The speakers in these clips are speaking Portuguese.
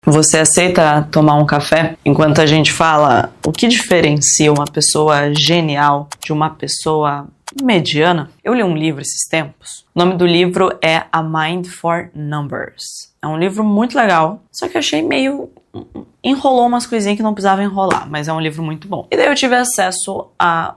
Você aceita tomar um café enquanto a gente fala o que diferencia uma pessoa genial de uma pessoa mediana? Eu li um livro esses tempos. O nome do livro é A Mind for Numbers. É um livro muito legal, só que eu achei meio... enrolou umas coisinhas que não precisava enrolar, mas é um livro muito bom. E daí eu tive acesso a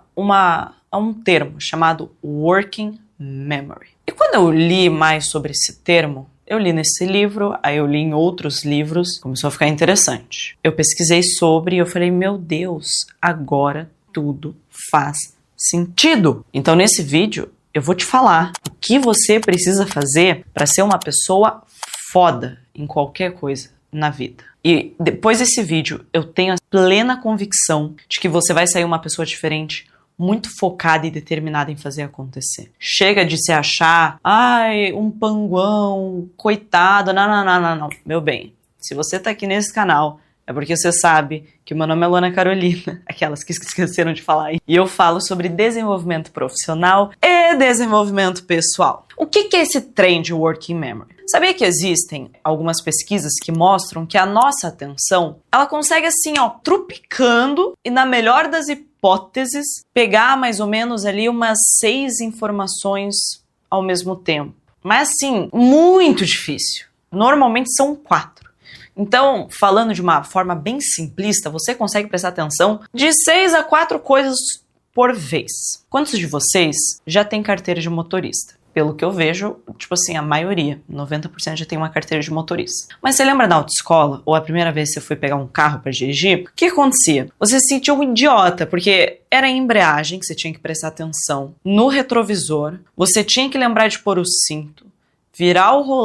um termo chamado Working Memory. E quando eu li mais sobre esse termo, eu li nesse livro, aí eu li em outros livros, começou a ficar interessante. Eu pesquisei sobre e eu falei, meu Deus, agora tudo faz sentido. Então nesse vídeo eu vou te falar o que você precisa fazer para ser uma pessoa foda em qualquer coisa na vida. E depois desse vídeo eu tenho a plena convicção de que você vai sair uma pessoa diferente, muito focada e determinada em fazer acontecer. Chega de se achar, ai, um panguão, coitado, não. Meu bem, se você tá aqui nesse canal, é porque você sabe que o meu nome é Luana Carolina, aquelas que esqueceram de falar aí. E eu falo sobre desenvolvimento profissional e desenvolvimento pessoal. O que é esse trem de Working Memory? Sabia que existem algumas pesquisas que mostram que a nossa atenção, ela consegue assim, ó, trupicando e na melhor das hipóteses, pegar mais ou menos ali umas 6 informações ao mesmo tempo. Mas assim, muito difícil. Normalmente são 4. Então, falando de uma forma bem simplista, você consegue prestar atenção de 6 a 4 coisas por vez. Quantos de vocês já têm carteira de motorista? Pelo que eu vejo, tipo assim, a maioria, 90% já tem uma carteira de motorista. Mas você lembra da autoescola? Ou a primeira vez que você foi pegar um carro para dirigir? O que acontecia? Você se sentia um idiota, porque era a embreagem que você tinha que prestar atenção, no retrovisor, você tinha que lembrar de pôr o cinto, virar o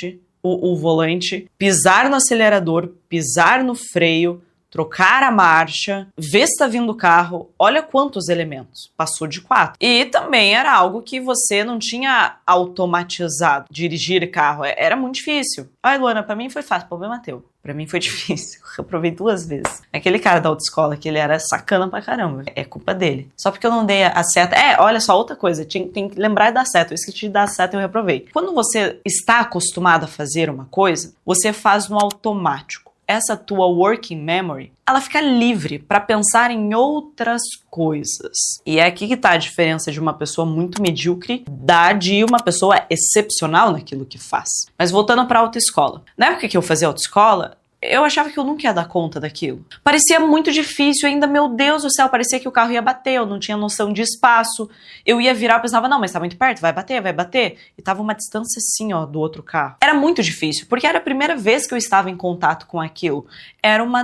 volante, pisar no acelerador, pisar no freio, trocar a marcha, ver se tá vindo o carro, olha quantos elementos, passou de 4. E também era algo que você não tinha automatizado, dirigir carro, era muito difícil. Ai, Luana, pra mim foi fácil, o problema é teu. Pra mim foi difícil, eu provei 2 vezes. Aquele cara da autoescola, que ele era sacana pra caramba, é culpa dele. Só porque eu não dei a seta, olha só, outra coisa, tem que lembrar de dar seta, eu esqueci de dar seta e eu reprovei. Quando você está acostumado a fazer uma coisa, você faz no automático. Essa tua working memory, ela fica livre para pensar em outras coisas. E é aqui que tá a diferença de uma pessoa muito medíocre de uma pessoa excepcional naquilo que faz. Mas voltando para a autoescola. Na época que eu fazia autoescola, eu achava que eu nunca ia dar conta daquilo. Parecia muito difícil ainda, meu Deus do céu, parecia que o carro ia bater, eu não tinha noção de espaço. Eu ia virar e pensava, não, mas tá muito perto, vai bater. E tava uma distância assim, ó, do outro carro. Era muito difícil, porque era a primeira vez que eu estava em contato com aquilo. Era uma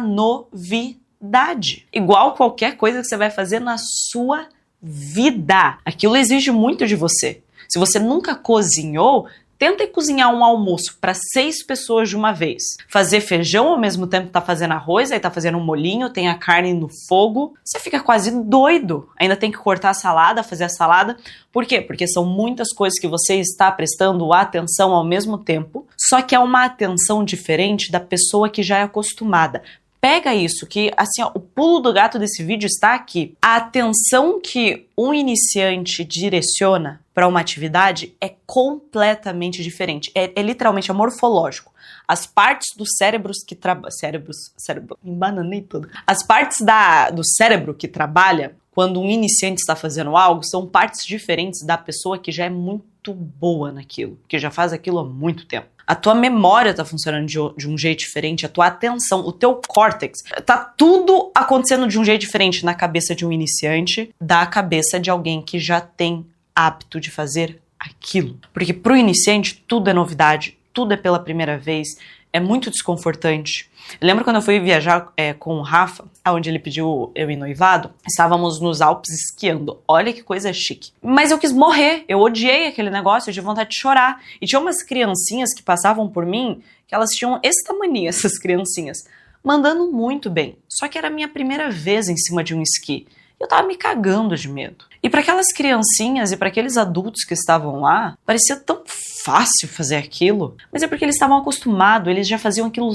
novidade. Igual qualquer coisa que você vai fazer na sua vida. Aquilo exige muito de você. Se você nunca cozinhou, tenta cozinhar um almoço para 6 pessoas de uma vez. Fazer feijão ao mesmo tempo que tá fazendo arroz, aí tá fazendo um molhinho, tem a carne no fogo. Você fica quase doido. Ainda tem que cortar a salada, fazer a salada. Por quê? Porque são muitas coisas que você está prestando atenção ao mesmo tempo, só que é uma atenção diferente da pessoa que já é acostumada. Pega isso, que assim, ó, o pulo do gato desse vídeo está aqui. A atenção que um iniciante direciona para uma atividade é completamente diferente. É literalmente morfológico. As partes do cérebros que trabalham... Cérebro, embananei tudo. As partes do cérebro que trabalha quando um iniciante está fazendo algo são partes diferentes da pessoa que já é muito boa naquilo, que já faz aquilo há muito tempo. A tua memória tá funcionando de um jeito diferente, a tua atenção, o teu córtex, tá tudo acontecendo de um jeito diferente na cabeça de um iniciante da cabeça de alguém que já tem hábito de fazer aquilo. Porque pro iniciante tudo é novidade, tudo é pela primeira vez, é muito desconfortante. Lembra quando eu fui viajar com o Rafa, onde ele pediu eu ir noivado? Estávamos nos Alpes esquiando. Olha que coisa chique. Mas eu quis morrer. Eu odiei aquele negócio, eu tive vontade de chorar. E tinha umas criancinhas que passavam por mim, que elas tinham esse tamanho, essas criancinhas, mandando muito bem. Só que era a minha primeira vez em cima de um esqui. Eu tava me cagando de medo. E para aquelas criancinhas e para aqueles adultos que estavam lá, parecia tão fácil fazer aquilo. Mas é porque eles estavam acostumados, eles já faziam aquilo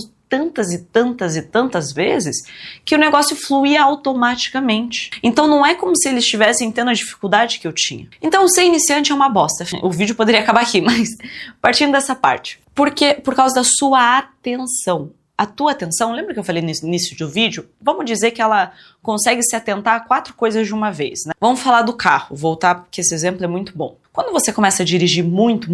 tantas vezes, que o negócio fluía automaticamente. Então não é como se eles estivessem tendo a dificuldade que eu tinha. Então ser iniciante é uma bosta. O vídeo poderia acabar aqui, mas partindo dessa parte. Porque por causa da sua atenção. a tua atenção, lembra que eu falei no início do vídeo? Vamos dizer que ela consegue se atentar a 4 coisas de uma vez, né? Vamos falar do carro, voltar porque esse exemplo é muito bom. Quando você começa a dirigir muito,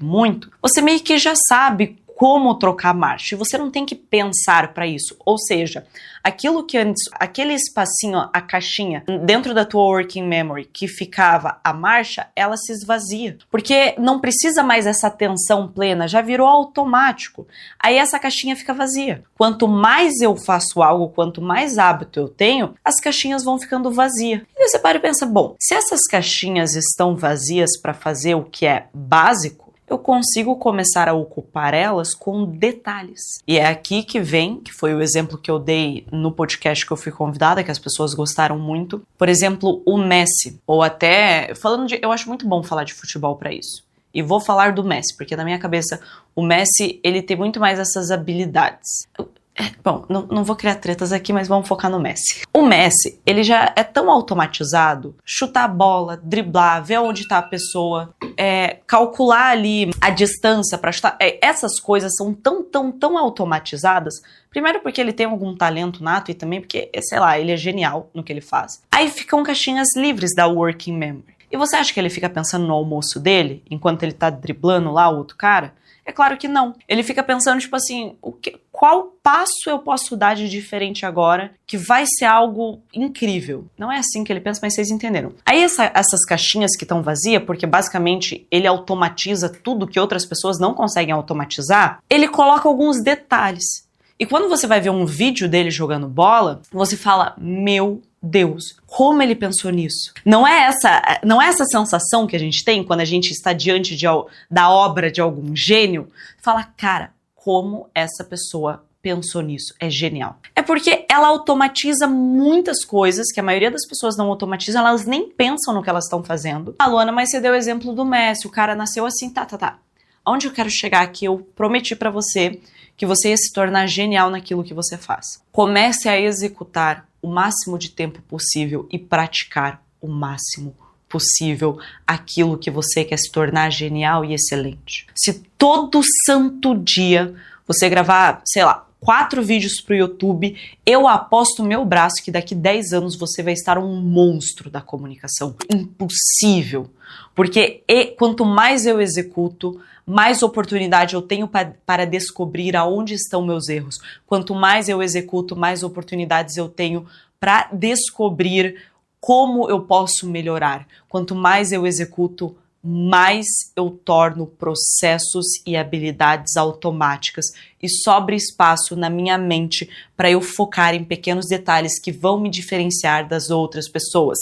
você meio que já sabe como trocar a marcha, e você não tem que pensar para isso. Ou seja, aquilo que antes, aquele espacinho, a caixinha dentro da tua working memory que ficava a marcha, ela se esvazia, porque não precisa mais essa atenção plena, já virou automático. Aí essa caixinha fica vazia. Quanto mais eu faço algo, quanto mais hábito eu tenho, as caixinhas vão ficando vazias. E você para e pensa, bom, se essas caixinhas estão vazias para fazer o que é básico, eu consigo começar a ocupar elas com detalhes. E é aqui que vem, que foi o exemplo que eu dei no podcast que eu fui convidada, que as pessoas gostaram muito. Por exemplo, o Messi, ou até, eu acho muito bom falar de futebol para isso. E vou falar do Messi, porque na minha cabeça o Messi, ele tem muito mais essas habilidades. Bom, não vou criar tretas aqui, mas vamos focar no Messi. O Messi, ele já é tão automatizado, chutar a bola, driblar, ver onde tá a pessoa, calcular ali a distância pra chutar. Essas coisas são tão automatizadas. Primeiro porque ele tem algum talento nato e também porque, sei lá, ele é genial no que ele faz. Aí ficam caixinhas livres da working memory. E você acha que ele fica pensando no almoço dele, enquanto ele tá driblando lá o outro cara? É claro que não. Ele fica pensando, tipo assim, qual passo eu posso dar de diferente agora que vai ser algo incrível? Não é assim que ele pensa, mas vocês entenderam. Aí essas caixinhas que estão vazias, porque basicamente ele automatiza tudo que outras pessoas não conseguem automatizar, ele coloca alguns detalhes. E quando você vai ver um vídeo dele jogando bola, você fala, meu Deus, como ele pensou nisso? Não é essa sensação que a gente tem quando a gente está diante da obra de algum gênio? Fala, cara, como essa pessoa pensou nisso? É genial. É porque ela automatiza muitas coisas que a maioria das pessoas não automatizam, elas nem pensam no que elas estão fazendo. Ah, Luana, mas você deu o exemplo do Messi, o cara nasceu assim, tá. Onde eu quero chegar aqui, eu prometi pra você que você ia se tornar genial naquilo que você faz. Comece a executar o máximo de tempo possível e praticar o máximo possível aquilo que você quer se tornar genial e excelente. Se todo santo dia você gravar, sei lá, 4 vídeos pro YouTube, eu aposto meu braço que daqui 10 anos você vai estar um monstro da comunicação. Impossível. Porque quanto mais eu executo, mais oportunidade eu tenho para descobrir aonde estão meus erros. Quanto mais eu executo, mais oportunidades eu tenho para descobrir como eu posso melhorar. Quanto mais eu executo, mais eu torno processos e habilidades automáticas e sobra espaço na minha mente para eu focar em pequenos detalhes que vão me diferenciar das outras pessoas.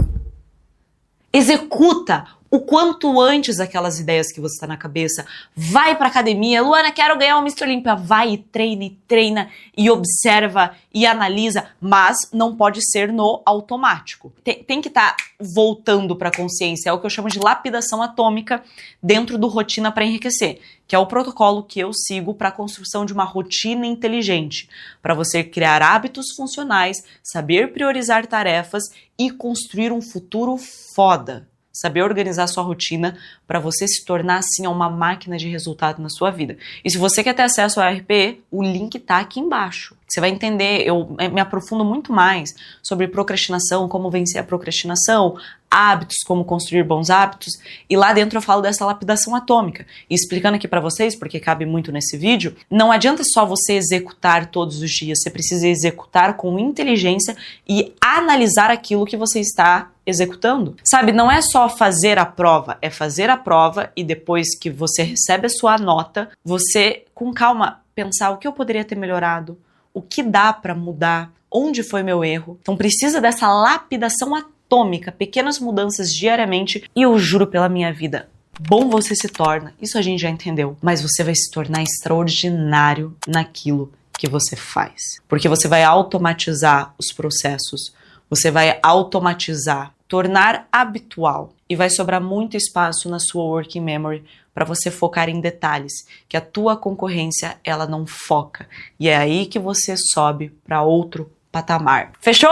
Executa o quanto antes aquelas ideias que você está na cabeça. Vai pra academia. Luana, quero ganhar o Mr. Olympia. Vai e treina e observa e analisa, mas não pode ser no automático. Tem que estar voltando pra consciência. É o que eu chamo de lapidação atômica dentro do Rotina para Enriquecer, que é o protocolo que eu sigo para a construção de uma rotina inteligente, para você criar hábitos funcionais, saber priorizar tarefas e construir um futuro foda. Saber organizar sua rotina para você se tornar, assim, uma máquina de resultado na sua vida. E se você quer ter acesso ao RPE, o link tá aqui embaixo. Você vai entender, eu me aprofundo muito mais sobre procrastinação, como vencer a procrastinação, hábitos, como construir bons hábitos. E lá dentro eu falo dessa lapidação atômica. E explicando aqui para vocês, porque cabe muito nesse vídeo, não adianta só você executar todos os dias, você precisa executar com inteligência e analisar aquilo que você está executando. Sabe, não é só fazer a prova, é fazer a prova e depois que você recebe a sua nota, você, com calma, pensar o que eu poderia ter melhorado, o que dá para mudar, onde foi meu erro. Então precisa dessa lapidação atômica, pequenas mudanças diariamente e eu juro pela minha vida, bom você se torna, isso a gente já entendeu, mas você vai se tornar extraordinário naquilo que você faz. Porque você vai automatizar os processos, você vai automatizar, tornar habitual e vai sobrar muito espaço na sua working memory para você focar em detalhes, que a tua concorrência ela não foca. E é aí que você sobe para outro patamar. Fechou?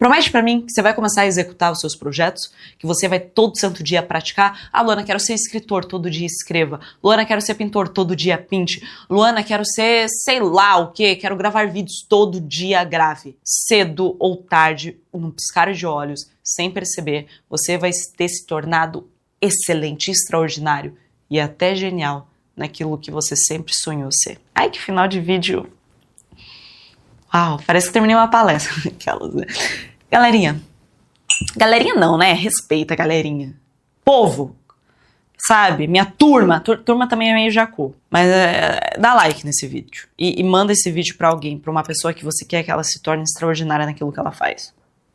Promete pra mim que você vai começar a executar os seus projetos, que você vai todo santo dia praticar. Ah, Luana, quero ser escritor, todo dia escreva. Luana, quero ser pintor, todo dia pinte. Luana, quero ser sei lá o quê, quero gravar vídeos, todo dia grave. Cedo ou tarde, num piscar de olhos, sem perceber, você vai ter se tornado excelente, extraordinário e até genial naquilo que você sempre sonhou ser. Ai, que final de vídeo! Uau, parece que terminei uma palestra. Aquelas, né? Galerinha não, né? Respeita a galerinha. Povo, sabe? Minha turma. Turma também é meio jacu. Mas dá like nesse vídeo. E manda esse vídeo pra alguém, pra uma pessoa que você quer que ela se torne extraordinária naquilo que ela faz.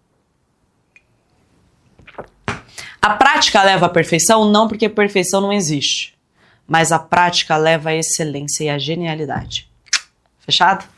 A prática leva à perfeição? Não, porque perfeição não existe. Mas a prática leva à excelência e à genialidade. Fechado?